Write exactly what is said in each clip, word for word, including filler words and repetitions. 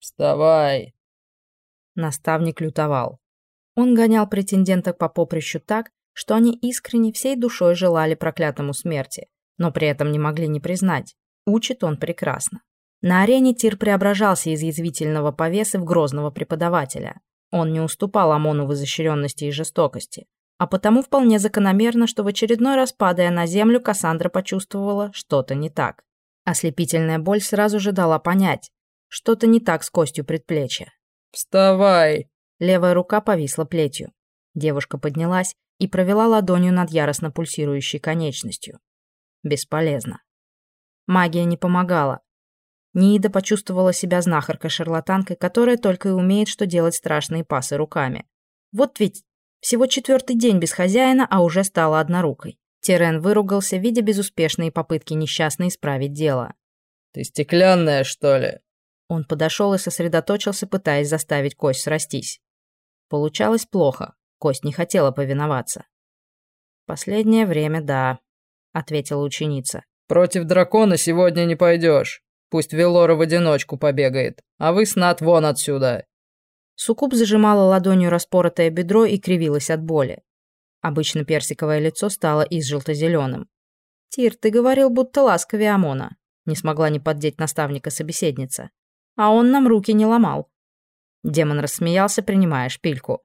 «Вставай!» Наставник лютовал. Он гонял претенденток по поприщу так, что они искренне всей душой желали проклятому смерти, но при этом не могли не признать. Учит он прекрасно. На арене Тир преображался из язвительного повесы в грозного преподавателя. Он не уступал Амону в изощренности и жестокости, а потому вполне закономерно, что в очередной раз, падая на землю, Кассандра почувствовала что-то не так. Ослепительная боль сразу же дала понять, что-то не так с костью предплечья. «Вставай!» Левая рука повисла плетью. Девушка поднялась и провела ладонью над яростно пульсирующей конечностью. Бесполезно. Магия не помогала. Ниида почувствовала себя знахаркой-шарлатанкой, которая только и умеет, что делать страшные пасы руками. Вот ведь всего четвертый день без хозяина, а уже стала однорукой. Тирен выругался, видя безуспешные попытки несчастной исправить дело. «Ты стеклянная, что ли?» Он подошел и сосредоточился, пытаясь заставить кость срастись. Получалось плохо. Кость не хотела повиноваться. «Последнее время, да», — ответила ученица. «Против дракона сегодня не пойдешь. Пусть Велора в одиночку побегает, а вы с Нат вон отсюда». Суккуб зажимала ладонью распоротое бедро и кривилась от боли. Обычно персиковое лицо стало изжелто-зеленым. «Тир, ты говорил, будто ласковее Амона», — не смогла не поддеть наставника собеседница. «А он нам руки не ломал». Демон рассмеялся, принимая шпильку.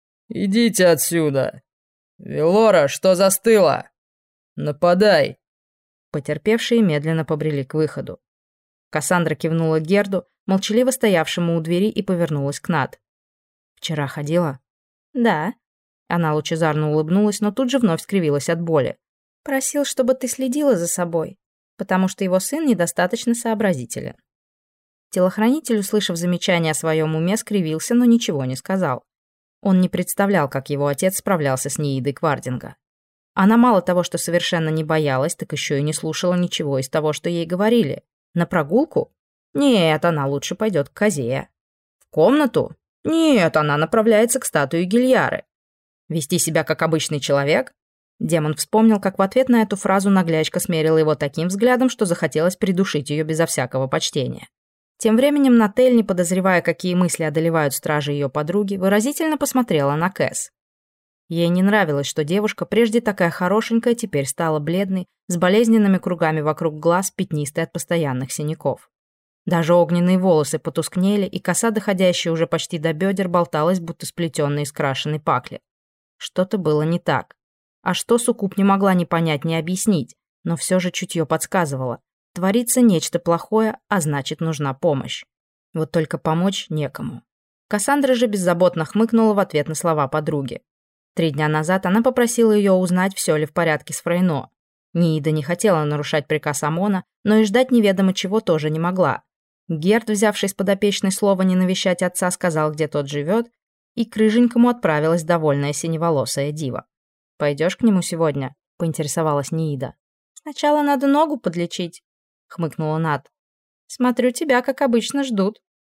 «Идите отсюда! Велора, что застыла? Нападай!» Потерпевшие медленно побрели к выходу. Кассандра кивнула Герду, молчаливо стоявшему у двери, и повернулась к Нат. «Вчера ходила?» «Да». Она лучезарно улыбнулась, но тут же вновь скривилась от боли. «Просил, чтобы ты следила за собой, потому что его сын недостаточно сообразителен». Телохранитель, услышав замечание о своем уме, скривился, но ничего не сказал. Он не представлял, как его отец справлялся с Ниидой Квардинга. Она мало того, что совершенно не боялась, так еще и не слушала ничего из того, что ей говорили. На прогулку? Нет, она лучше пойдет к Казее. В комнату? Нет, она направляется к статуе Гильяры. Вести себя как обычный человек? Демон вспомнил, как в ответ на эту фразу наглячка смерила его таким взглядом, что захотелось придушить ее безо всякого почтения. Тем временем Натель, не подозревая, какие мысли одолевают стражи ее подруги, выразительно посмотрела на Кэс. Ей не нравилось, что девушка, прежде такая хорошенькая, теперь стала бледной, с болезненными кругами вокруг глаз, пятнистой от постоянных синяков. Даже огненные волосы потускнели, и коса, доходящая уже почти до бедер, болталась, будто сплетенная из крашеной пакли. Что-то было не так. А что Суккуб не могла ни понять, ни объяснить, но все же чутье подсказывало. Творится нечто плохое, а значит, нужна помощь. Вот только помочь некому. Кассандра же беззаботно хмыкнула в ответ на слова подруги. Три дня назад она попросила ее узнать, все ли в порядке с Фрейно. Ниида не хотела нарушать приказ Амона, но и ждать неведомо чего тоже не могла. Герд, взявший с подопечной слово не навещать отца, сказал, где тот живет, и к рыженькому отправилась довольная синеволосая дива. «Пойдешь к нему сегодня?» — поинтересовалась Ниида. «Сначала надо ногу подлечить», — хмыкнула Нат. «Смотрю, тебя, как обычно, ждут».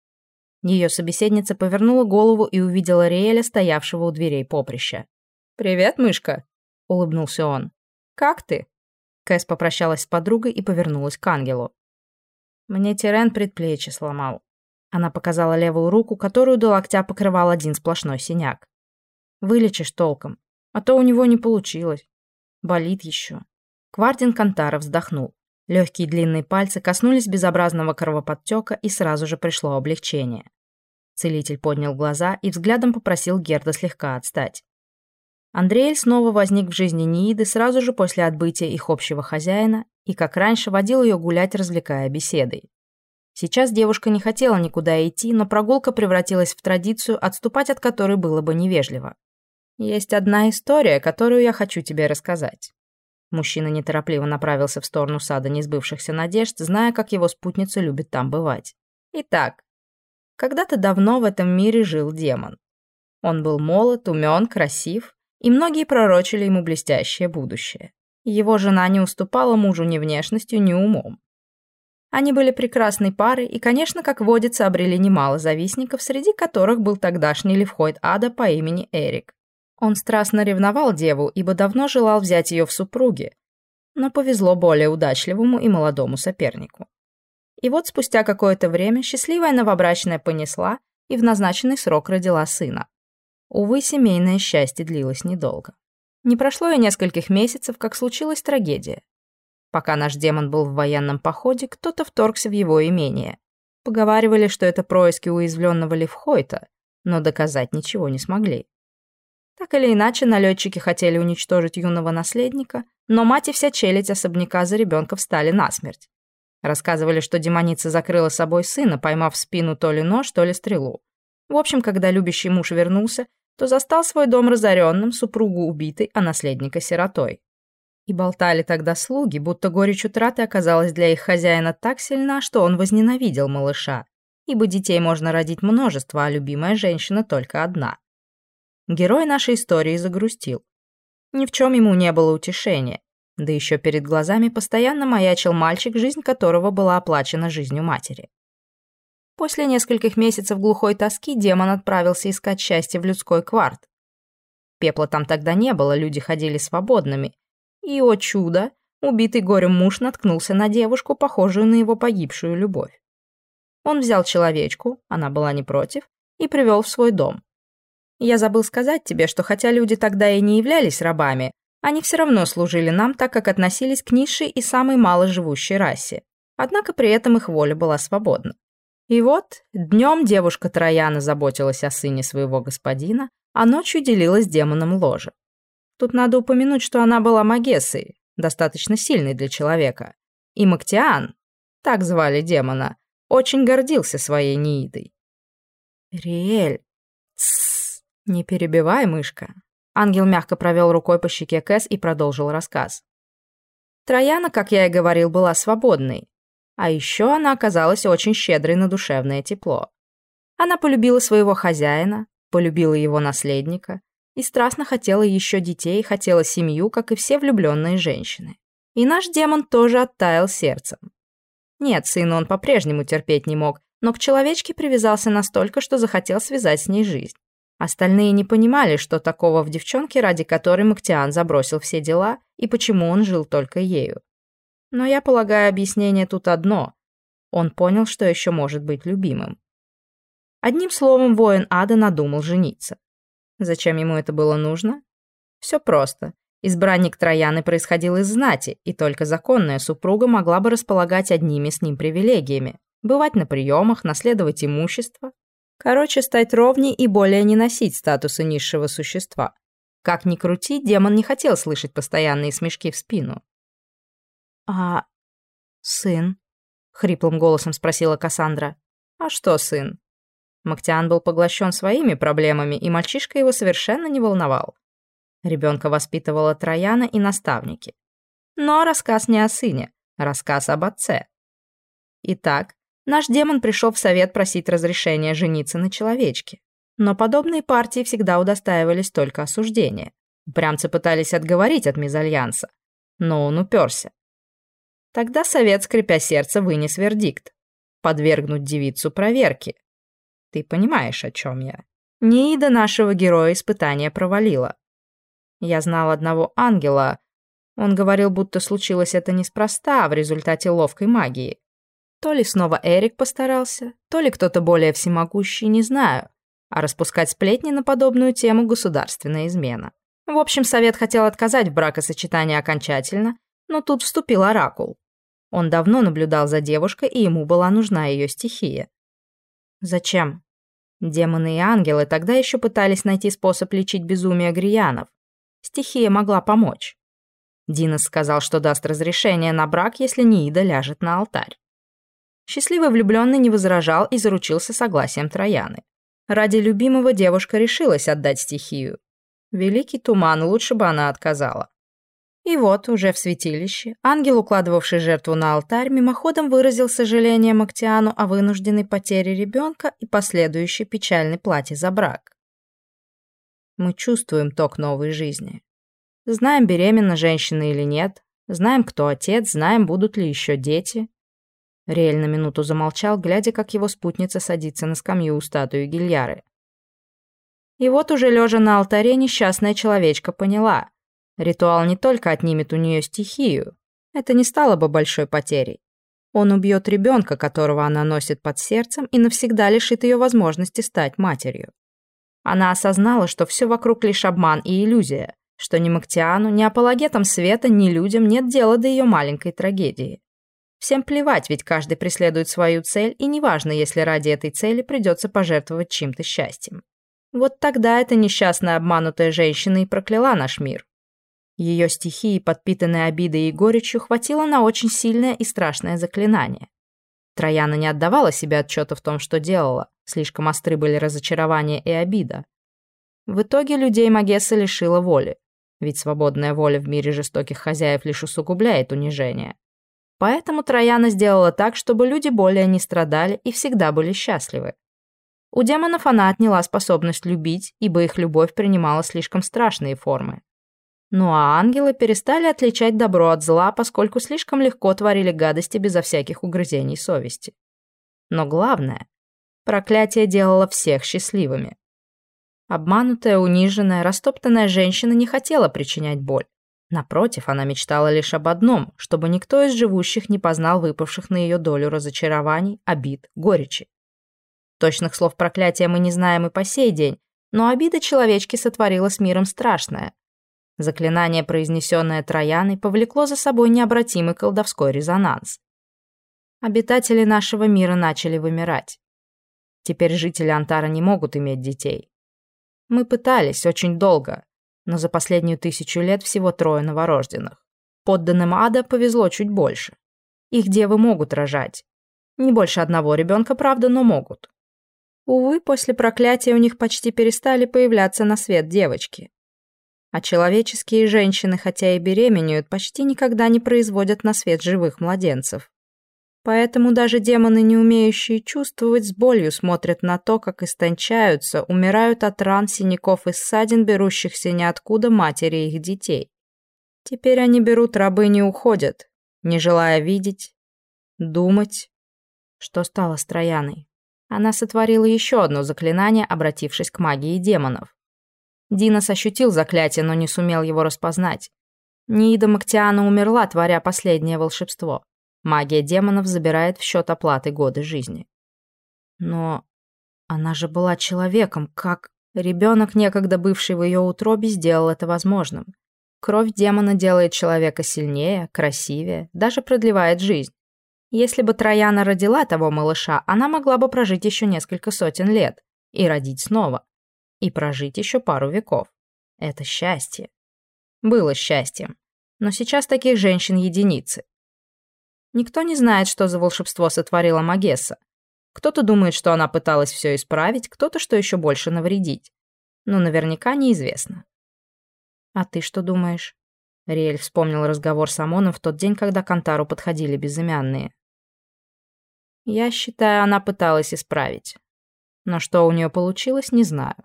Ее собеседница повернула голову и увидела Риэля, стоявшего у дверей поприща. «Привет, мышка», — улыбнулся он. «Как ты?» Кэс попрощалась с подругой и повернулась к ангелу. «Мне Тирен предплечье сломал». Она показала левую руку, которую до локтя покрывал один сплошной синяк. «Вылечишь толком, а то у него не получилось. Болит еще». Квардин Кантара вздохнул. Легкие длинные пальцы коснулись безобразного кровоподтека, и сразу же пришло облегчение. Целитель поднял глаза и взглядом попросил Герда слегка отстать. Андреэль снова возник в жизни Нииды сразу же после отбытия их общего хозяина и, как раньше, водил ее гулять, развлекая беседой. Сейчас девушка не хотела никуда идти, но прогулка превратилась в традицию, отступать от которой было бы невежливо. «Есть одна история, которую я хочу тебе рассказать». Мужчина неторопливо направился в сторону сада несбывшихся надежд, зная, как его спутница любит там бывать. Итак, когда-то давно в этом мире жил демон. Он был молод, умен, красив, и многие пророчили ему блестящее будущее. Его жена не уступала мужу ни внешностью, ни умом. Они были прекрасной парой и, конечно, как водится, обрели немало завистников, среди которых был тогдашний левхойд ада по имени Эрик. Он страстно ревновал деву, ибо давно желал взять ее в супруги, но повезло более удачливому и молодому сопернику. И вот спустя какое-то время счастливая новобрачная понесла и в назначенный срок родила сына. Увы, семейное счастье длилось недолго. Не прошло и нескольких месяцев, как случилась трагедия. Пока наш демон был в военном походе, кто-то вторгся в его имение. Поговаривали, что это происки уязвленного Левхойта, но доказать ничего не смогли. Так или иначе, налетчики хотели уничтожить юного наследника, но мать и вся челядь особняка за ребенка встали насмерть. Рассказывали, что демоница закрыла собой сына, поймав в спину то ли нож, то ли стрелу. В общем, когда любящий муж вернулся, то застал свой дом разоренным, супругу убитой, а наследника сиротой. И болтали тогда слуги, будто горечь утраты оказалась для их хозяина так сильна, что он возненавидел малыша, ибо детей можно родить множество, а любимая женщина только одна. Герой нашей истории загрустил. Ни в чем ему не было утешения. Да еще перед глазами постоянно маячил мальчик, жизнь которого была оплачена жизнью матери. После нескольких месяцев глухой тоски демон отправился искать счастье в людской кварт. Пепла там тогда не было, люди ходили свободными. И, о чудо, убитый горем муж наткнулся на девушку, похожую на его погибшую любовь. Он взял человечку, она была не против, и привел в свой дом. Я забыл сказать тебе, что хотя люди тогда и не являлись рабами, они все равно служили нам, так как относились к низшей и самой маложивущей расе. Однако при этом их воля была свободна. И вот, днем девушка Трояна заботилась о сыне своего господина, а ночью делилась с демоном ложе. Тут надо упомянуть, что она была магессой, достаточно сильной для человека. И Мактиан, так звали демона, очень гордился своей Неидой. «Риэль, тссс, не перебивай, мышка». Ангел мягко провел рукой по щеке Кэс и продолжил рассказ. Трояна, как я и говорил, была свободной. А еще она оказалась очень щедрой на душевное тепло. Она полюбила своего хозяина, полюбила его наследника и страстно хотела еще детей, хотела семью, как и все влюбленные женщины. И наш демон тоже оттаял сердцем. Нет, сына он по-прежнему терпеть не мог, но к человечке привязался настолько, что захотел связать с ней жизнь. Остальные не понимали, что такого в девчонке, ради которой Мактиан забросил все дела, и почему он жил только ею. Но я полагаю, объяснение тут одно. Он понял, что еще может быть любимым. Одним словом, воин ада надумал жениться. Зачем ему это было нужно? Все просто. Избранник Трояны происходил из знати, и только законная супруга могла бы располагать одними с ним привилегиями. Бывать на приемах, наследовать имущество. Короче, стать ровней и более не носить статуса низшего существа. Как ни крути, демон не хотел слышать постоянные смешки в спину. «А сын?» — хриплым голосом спросила Кассандра. «А что сын?» Мактиан был поглощен своими проблемами, и мальчишка его совершенно не волновал. Ребенка воспитывала Трояна и наставники. Но рассказ не о сыне, рассказ об отце. Итак, наш демон пришел в совет просить разрешения жениться на человечке. Но подобные партии всегда удостаивались только осуждения. Упрямцы пытались отговорить от мезальянса, но он уперся. Тогда совет, скрипя сердце, вынес вердикт — подвергнуть девицу проверке. Ты понимаешь, о чем я? Неида нашего героя испытания провалила. Я знал одного ангела. Он говорил, будто случилось это неспроста, а в результате ловкой магии. То ли снова Эрик постарался, то ли кто-то более всемогущий, не знаю. А распускать сплетни на подобную тему — государственная измена. В общем, совет хотел отказать в бракосочетании окончательно, но тут вступил оракул. Он давно наблюдал за девушкой, и ему была нужна ее стихия. Зачем? Демоны и ангелы тогда еще пытались найти способ лечить безумие гриянов. Стихия могла помочь. Динос сказал, что даст разрешение на брак, если Неида ляжет на алтарь. Счастливый влюбленный не возражал и заручился согласием Трояны. Ради любимого девушка решилась отдать стихию. Великий туман, лучше бы она отказала. И вот, уже в святилище, ангел, укладывавший жертву на алтарь, мимоходом выразил сожаление Мактиану о вынужденной потере ребенка и последующей печальной плате за брак. Мы чувствуем ток новой жизни. Знаем, беременна женщина или нет, знаем, кто отец, знаем, будут ли еще дети. Риэль на минуту замолчал, глядя, как его спутница садится на скамью у статуи Гильяры. И вот уже лежа на алтаре, несчастная человечка поняла. Ритуал не только отнимет у нее стихию. Это не стало бы большой потерей. Он убьет ребенка, которого она носит под сердцем, и навсегда лишит ее возможности стать матерью. Она осознала, что все вокруг лишь обман и иллюзия, что ни Мактиану, ни апологетам света, ни людям нет дела до ее маленькой трагедии. Всем плевать, ведь каждый преследует свою цель, и неважно, если ради этой цели придется пожертвовать чьим-то счастьем. Вот тогда эта несчастная обманутая женщина и прокляла наш мир. Ее стихии, подпитанные обидой и горечью, хватило на очень сильное и страшное заклинание. Трояна не отдавала себе отчета в том, что делала, слишком остры были разочарование и обида. В итоге людей Магесса лишила воли, ведь свободная воля в мире жестоких хозяев лишь усугубляет унижение. Поэтому Трояна сделала так, чтобы люди более не страдали и всегда были счастливы. У демонов она отняла способность любить, ибо их любовь принимала слишком страшные формы. Ну а ангелы перестали отличать добро от зла, поскольку слишком легко творили гадости безо всяких угрызений совести. Но главное, проклятие делало всех счастливыми. Обманутая, униженная, растоптанная женщина не хотела причинять боль. Напротив, она мечтала лишь об одном, чтобы никто из живущих не познал выпавших на ее долю разочарований, обид, горечи. Точных слов проклятия мы не знаем и по сей день, но обида человечки сотворила с миром страшное. Заклинание, произнесенное Трояной, повлекло за собой необратимый колдовской резонанс. Обитатели нашего мира начали вымирать. Теперь жители Антара не могут иметь детей. Мы пытались очень долго, но за последнюю тысячу лет всего трое новорожденных. Подданным ада повезло чуть больше. Их девы могут рожать. Не больше одного ребенка, правда, но могут. Увы, после проклятия у них почти перестали появляться на свет девочки. А человеческие женщины, хотя и беременеют, почти никогда не производят на свет живых младенцев. Поэтому даже демоны, не умеющие чувствовать, с болью смотрят на то, как истончаются, умирают от ран, синяков и ссадин, берущихся ниоткуда матери их детей. Теперь они берут рабынь и уходят, не желая видеть, думать. Что стало с Трояной? Она сотворила еще одно заклинание, обратившись к магии демонов. Динос ощутил заклятие, но не сумел его распознать. Ниида Мактиана умерла, творя последнее волшебство. Магия демонов забирает в счет оплаты годы жизни. Но она же была человеком, как... Ребенок, некогда бывший в ее утробе, сделал это возможным. Кровь демона делает человека сильнее, красивее, даже продлевает жизнь. Если бы Трояна родила того малыша, она могла бы прожить еще несколько сотен лет и родить снова. И прожить еще пару веков. Это счастье. Было счастьем. Но сейчас таких женщин единицы. Никто не знает, что за волшебство сотворила Магесса. Кто-то думает, что она пыталась все исправить, кто-то, что еще больше навредить. Но наверняка неизвестно. «А ты что думаешь?» Риэль вспомнил разговор с Амоном в тот день, когда к Антару подходили безымянные. «Я считаю, она пыталась исправить. Но что у нее получилось, не знаю».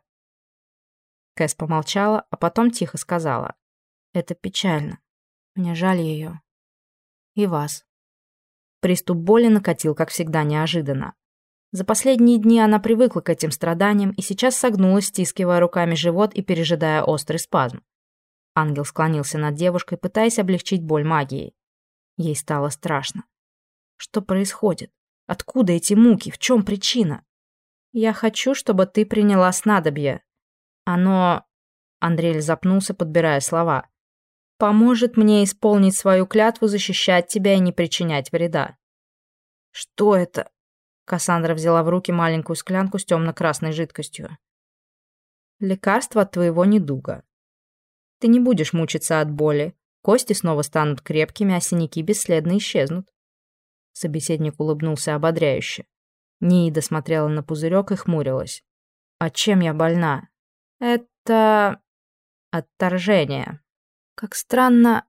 Кэс помолчала, а потом тихо сказала. «Это печально. Мне жаль ее. И вас». Приступ боли накатил, как всегда, неожиданно. За последние дни она привыкла к этим страданиям и сейчас согнулась, стискивая руками живот и пережидая острый спазм. Ангел склонился над девушкой, пытаясь облегчить боль магией. Ей стало страшно. Что происходит? Откуда эти муки? В чем причина? «Я хочу, чтобы ты приняла снадобье. Оно...» Андрель запнулся, подбирая слова. «Поможет мне исполнить свою клятву, защищать тебя и не причинять вреда». «Что это?» Кассандра взяла в руки маленькую склянку с темно-красной жидкостью. «Лекарство от твоего недуга. Ты не будешь мучиться от боли, кости снова станут крепкими, а синяки бесследно исчезнут». Собеседник улыбнулся ободряюще. Ниида смотрела на пузырек и хмурилась. «А чем я больна?» «Это... отторжение. Как странно...»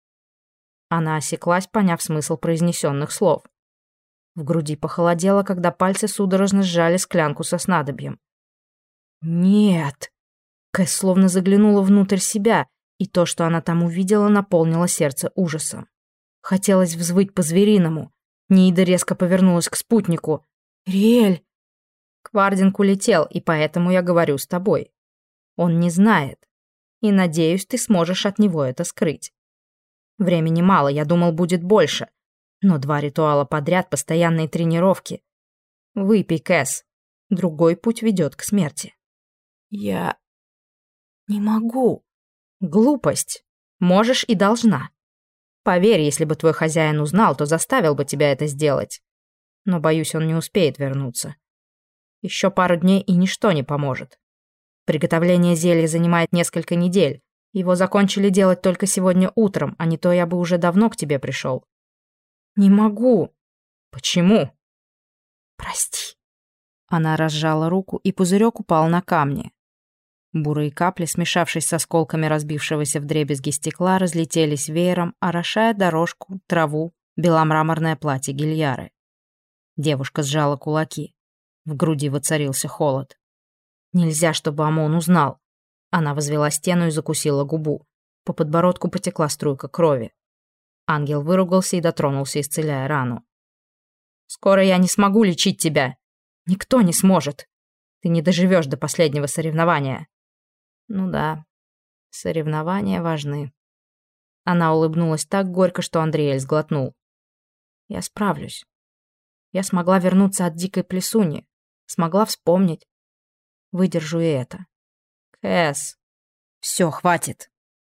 Она осеклась, поняв смысл произнесенных слов. В груди похолодело, когда пальцы судорожно сжали склянку со снадобьем. «Нет!» Кэс словно заглянула внутрь себя, и то, что она там увидела, наполнило сердце ужасом. Хотелось взвыть по-звериному. Ниида резко повернулась к спутнику. «Риэль!» «Квардинг улетел, и поэтому я говорю с тобой. Он не знает, и, надеюсь, ты сможешь от него это скрыть. Времени мало, я думал, будет больше. Но два ритуала подряд, постоянные тренировки. Выпей, Кэс. Другой путь ведет к смерти. Я не могу. Глупость. Можешь и должна. Поверь, если бы твой хозяин узнал, то заставил бы тебя это сделать. Но, боюсь, он не успеет вернуться. Еще пару дней, и ничто не поможет. Приготовление зелья занимает несколько недель. Его закончили делать только сегодня утром, а не то я бы уже давно к тебе пришел. Не могу. Почему? Прости. Она разжала руку, и пузырек упал на камни. Бурые капли, смешавшись с осколками разбившегося вдребезги стекла, разлетелись веером, орошая дорожку, траву, беломраморное платье Гильяры. Девушка сжала кулаки. В груди воцарился холод. Нельзя, чтобы Амон узнал. Она возвела стену и закусила губу. По подбородку потекла струйка крови. Ангел выругался и дотронулся, исцеляя рану. «Скоро я не смогу лечить тебя. Никто не сможет. Ты не доживешь до последнего соревнования». «Ну да, соревнования важны». Она улыбнулась так горько, что Андриэль сглотнул. «Я справлюсь. Я смогла вернуться от дикой плесуни. Смогла вспомнить. Выдержу и это. Кэс, все, хватит.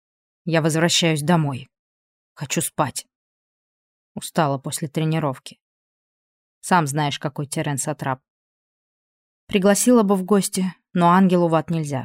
Я возвращаюсь домой. Хочу спать. Устала после тренировки. Сам знаешь, какой Терен сатрап. Пригласила бы в гости, но ангелу в ад нельзя».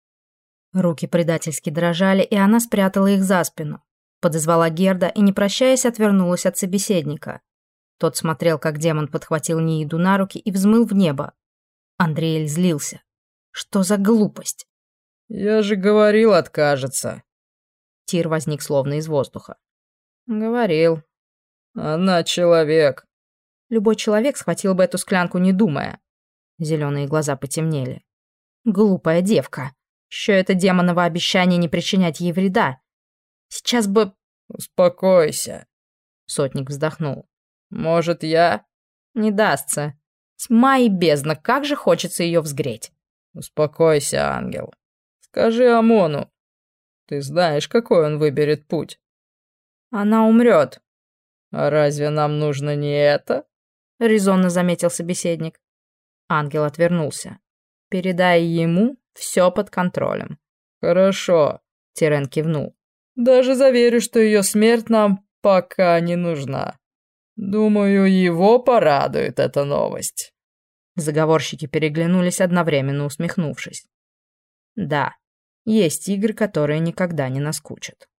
Руки предательски дрожали, и она спрятала их за спину. Подозвала Герда и, не прощаясь, отвернулась от собеседника. Тот смотрел, как демон подхватил Нииду на руки и взмыл в небо. Андриэль злился. Что за глупость? «Я же говорил, откажется». Тир возник словно из воздуха. «Говорил. Она человек». Любой человек схватил бы эту склянку, не думая. Зеленые глаза потемнели. Глупая девка. Еще это демоново обещание не причинять ей вреда. Сейчас бы... «Успокойся», — сотник вздохнул. «Может, я?» «Не дастся. Тьма и бездна, как же хочется ее взгреть». «Успокойся, ангел. Скажи Амону. Ты знаешь, какой он выберет путь». «Она умрет». «А разве нам нужно не это?» — резонно заметил собеседник. Ангел отвернулся. «Передай ему, все под контролем». «Хорошо», — Тирен кивнул. «Даже заверю, что ее смерть нам пока не нужна. Думаю, его порадует эта новость». Заговорщики переглянулись, одновременно усмехнувшись. Да, есть игры, которые никогда не наскучат.